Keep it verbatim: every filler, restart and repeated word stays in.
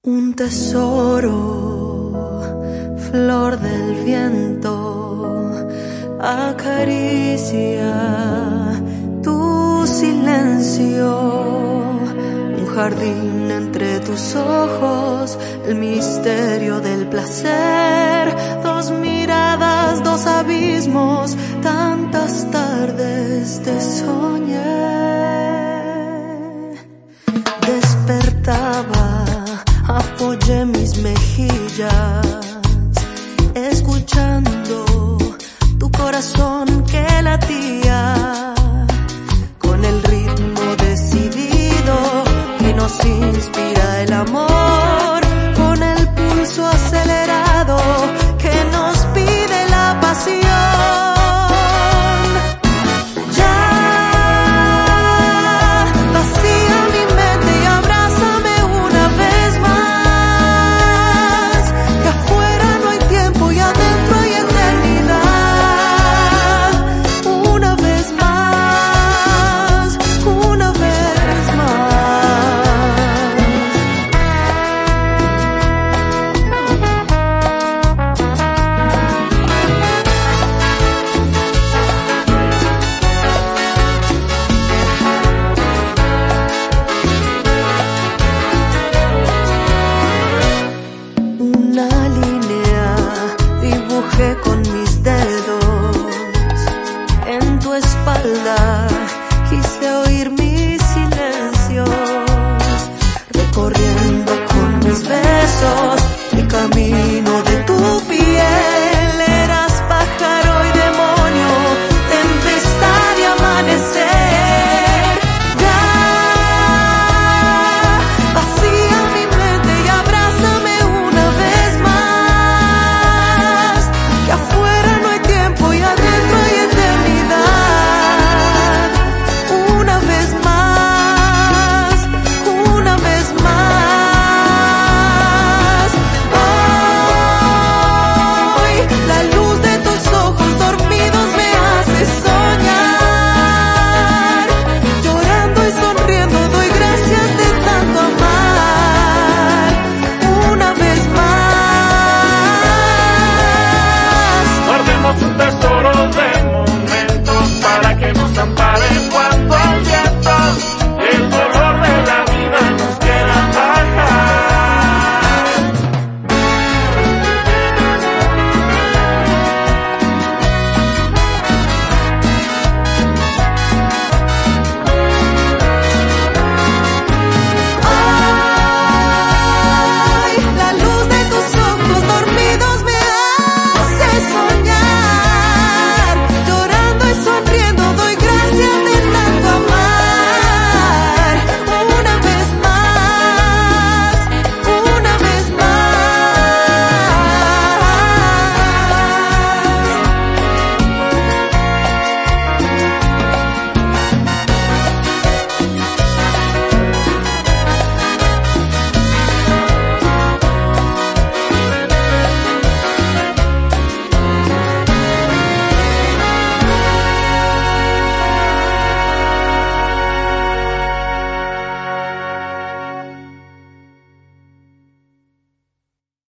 Un tesoro, flor del viento, acaricia tu silencio. Un jardín entre tus ojos, el misterio del placer. Dos miradas, dos abismos, tantas tardes te soñé. Despertaba, apoyé mis mejillas, escuchando tu corazón que latía con el ritmo decidido que nos inspira el amor.